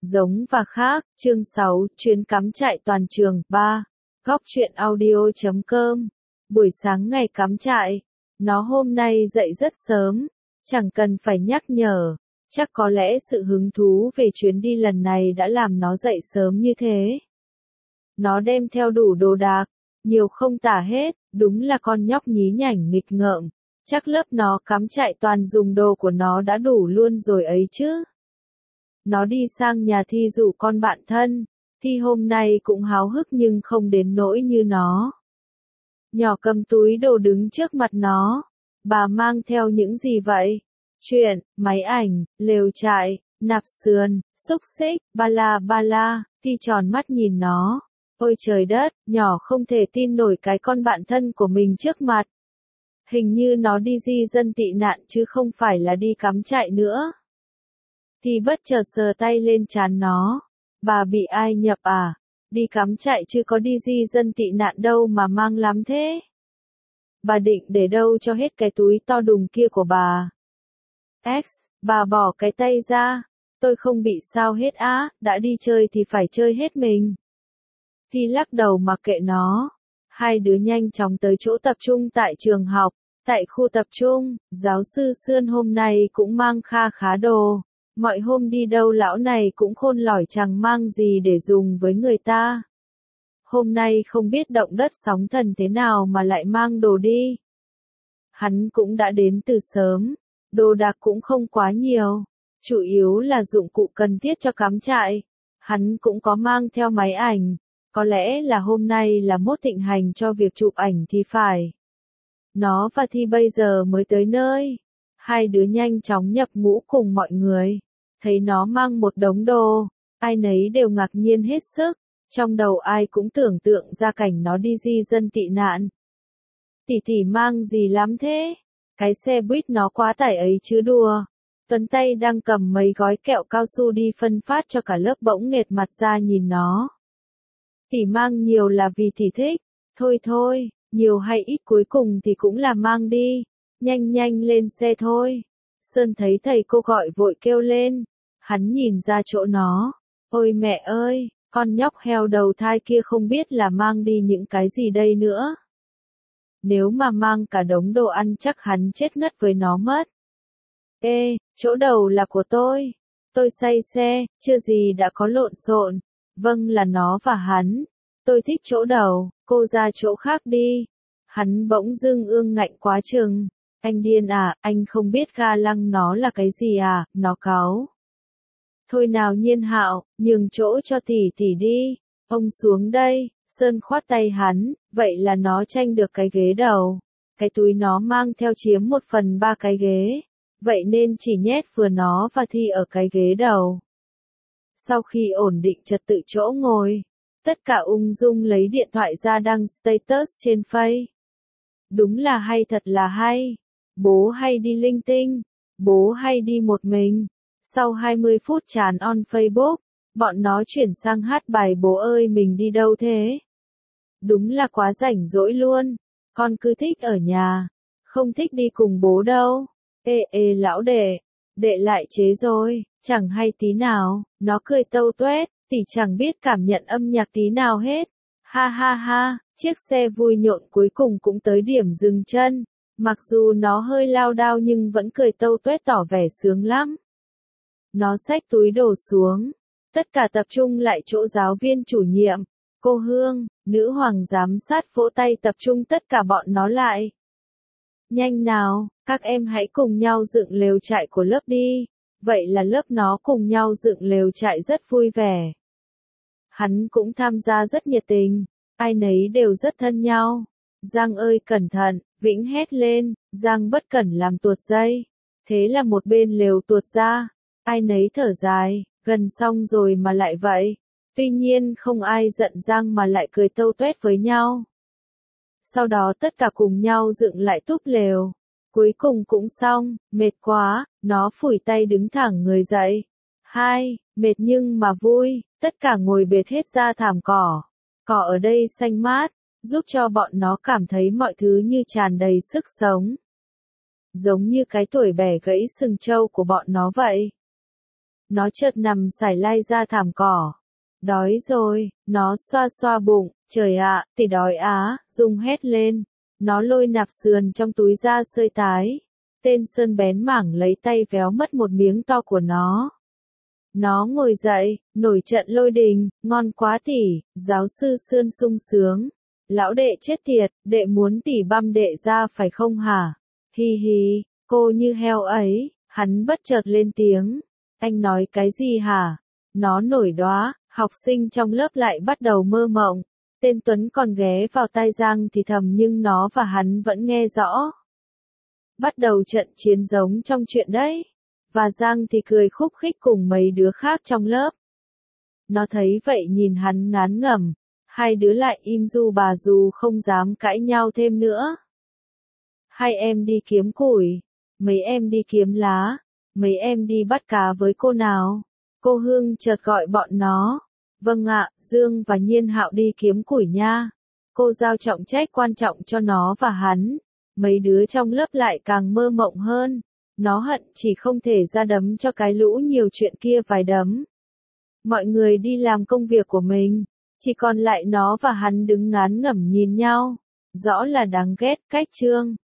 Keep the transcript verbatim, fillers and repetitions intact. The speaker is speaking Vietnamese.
Giống và khác, chương sáu, chuyến cắm trại toàn trường, ba. Góc truyện audio chấm com. Buổi sáng ngày cắm trại, nó hôm nay dậy rất sớm, chẳng cần phải nhắc nhở, chắc có lẽ sự hứng thú về chuyến đi lần này đã làm nó dậy sớm như thế. Nó đem theo đủ đồ đạc, nhiều không tả hết, đúng là con nhóc nhí nhảnh nghịch ngợm, chắc lớp nó cắm trại toàn dùng đồ của nó đã đủ luôn rồi ấy chứ. Nó đi sang nhà Thi rủ con bạn thân, Thi hôm nay cũng háo hức nhưng không đến nỗi như nó. Nhỏ cầm túi đồ đứng trước mặt nó, bà mang theo những gì vậy? Chuyện, máy ảnh, lều trại, nạp sườn, xúc xích, ba la ba la, Thi tròn mắt nhìn nó. Ôi trời đất, nhỏ không thể tin nổi cái con bạn thân của mình trước mặt. Hình như nó đi di dân tị nạn chứ không phải là đi cắm trại nữa. Thì bất chợt sờ tay lên trán nó. Bà bị ai nhập à? Đi cắm trại chứ có đi di dân tị nạn đâu mà mang lắm thế. Bà định để đâu cho hết cái túi to đùng kia của bà? X, bà bỏ cái tay ra. Tôi không bị sao hết á, đã đi chơi thì phải chơi hết mình. Thì lắc đầu mặc kệ nó. Hai đứa nhanh chóng tới chỗ tập trung tại trường học. Tại khu tập trung, giáo sư Sươn hôm nay cũng mang kha khá đồ. Mọi hôm đi đâu lão này cũng khôn lỏi chẳng mang gì để dùng với người ta. Hôm nay không biết động đất sóng thần thế nào mà lại mang đồ đi. Hắn cũng đã đến từ sớm, đồ đạc cũng không quá nhiều, chủ yếu là dụng cụ cần thiết cho cắm trại. Hắn cũng có mang theo máy ảnh, có lẽ là hôm nay là mốt thịnh hành cho việc chụp ảnh thì phải. Nó và Thi bây giờ mới tới nơi. Hai đứa nhanh chóng nhập ngũ cùng mọi người. Thấy nó mang một đống đồ, ai nấy đều ngạc nhiên hết sức, trong đầu ai cũng tưởng tượng ra cảnh nó đi di dân tị nạn. Tỷ tỷ mang gì lắm thế? Cái xe buýt nó quá tải ấy chứ đùa. Tuấn tay đang cầm mấy gói kẹo cao su đi phân phát cho cả lớp bỗng nghệt mặt ra nhìn nó. Tỷ mang nhiều là vì tỷ thích, thôi thôi, nhiều hay ít cuối cùng thì cũng là mang đi, nhanh nhanh lên xe thôi. Sơn thấy thầy cô gọi vội kêu lên. Hắn nhìn ra chỗ nó. Ôi mẹ ơi, con nhóc heo đầu thai kia không biết là mang đi những cái gì đây nữa. Nếu mà mang cả đống đồ ăn chắc hắn chết ngất với nó mất. Ê, chỗ đầu là của tôi. Tôi say xe, chưa gì đã có lộn xộn. Vâng là nó và hắn. Tôi thích chỗ đầu, cô ra chỗ khác đi. Hắn bỗng dưng ương ngạnh quá chừng. Anh điên à, anh không biết ga lăng nó là cái gì à, nó cáu. Thôi nào Nhiên Hạo, nhường chỗ cho tỷ tỷ đi, ông xuống đây, Sơn khoát tay hắn, vậy là nó tranh được cái ghế đầu. Cái túi nó mang theo chiếm một phần ba cái ghế, vậy nên chỉ nhét vừa nó và Thi ở cái ghế đầu. Sau khi ổn định trật tự chỗ ngồi, tất cả ung dung lấy điện thoại ra đăng status trên Face. Đúng là hay thật là hay, bố hay đi linh tinh, bố hay đi một mình. Sau hai mươi phút chán on Facebook, bọn nó chuyển sang hát bài bố ơi mình đi đâu thế? Đúng là quá rảnh rỗi luôn, con cứ thích ở nhà, không thích đi cùng bố đâu. Ê ê lão đệ, đệ lại chế rồi, chẳng hay tí nào, nó cười tâu tuét, tỷ chẳng biết cảm nhận âm nhạc tí nào hết. Ha ha ha, chiếc xe vui nhộn cuối cùng cũng tới điểm dừng chân, mặc dù nó hơi lao đao nhưng vẫn cười tâu tuét tỏ vẻ sướng lắm. Nó xách túi đồ xuống. Tất cả tập trung lại chỗ giáo viên chủ nhiệm. Cô Hương, nữ hoàng giám sát vỗ tay tập trung tất cả bọn nó lại. Nhanh nào, các em hãy cùng nhau dựng lều trại của lớp đi. Vậy là lớp nó cùng nhau dựng lều trại rất vui vẻ. Hắn cũng tham gia rất nhiệt tình. Ai nấy đều rất thân nhau. Giang ơi cẩn thận, Vĩnh hét lên. Giang bất cẩn làm tuột dây. Thế là một bên lều tuột ra. Ai nấy thở dài, gần xong rồi mà lại vậy. Tuy nhiên không ai giận Giang mà lại cười tâu tuét với nhau. Sau đó tất cả cùng nhau dựng lại túp lều. Cuối cùng cũng xong, mệt quá, nó phủi tay đứng thẳng người dậy. Hai, mệt nhưng mà vui, tất cả ngồi bệt hết ra thảm cỏ. Cỏ ở đây xanh mát, giúp cho bọn nó cảm thấy mọi thứ như tràn đầy sức sống. Giống như cái tuổi bẻ gãy sừng trâu của bọn nó vậy. Nó chợt nằm sải lai ra thảm cỏ. Đói rồi, nó xoa xoa bụng, trời ạ, tỷ đói á, Dung hét lên. Nó lôi nạp sườn trong túi ra sơi tái. Tên Sơn bén mảng lấy tay véo mất một miếng to của nó. Nó ngồi dậy, nổi trận lôi đình, ngon quá tỷ, giáo sư Sơn sung sướng. Lão đệ chết tiệt, đệ muốn tỷ băm đệ ra phải không hả? Hi hi, cô như heo ấy, hắn bất chợt lên tiếng. Anh nói cái gì hả? Nó nổi đoá, học sinh trong lớp lại bắt đầu mơ mộng. Tên Tuấn còn ghé vào tai Giang thì thầm nhưng nó và hắn vẫn nghe rõ. Bắt đầu trận chiến giống trong chuyện đấy. Và Giang thì cười khúc khích cùng mấy đứa khác trong lớp. Nó thấy vậy nhìn hắn ngán ngẩm. Hai đứa lại im du bà dù không dám cãi nhau thêm nữa. Hai em đi kiếm củi. Mấy em đi kiếm lá. Mấy em đi bắt cá với cô nào. Cô Hương chợt gọi bọn nó. Vâng ạ, Dương và Nhiên Hạo đi kiếm củi nha. Cô giao trọng trách quan trọng cho nó và hắn. Mấy đứa trong lớp lại càng mơ mộng hơn. Nó hận chỉ không thể ra đấm cho cái lũ nhiều chuyện kia vài đấm. Mọi người đi làm công việc của mình. Chỉ còn lại nó và hắn đứng ngán ngẩm nhìn nhau. Rõ là đáng ghét cách Trương.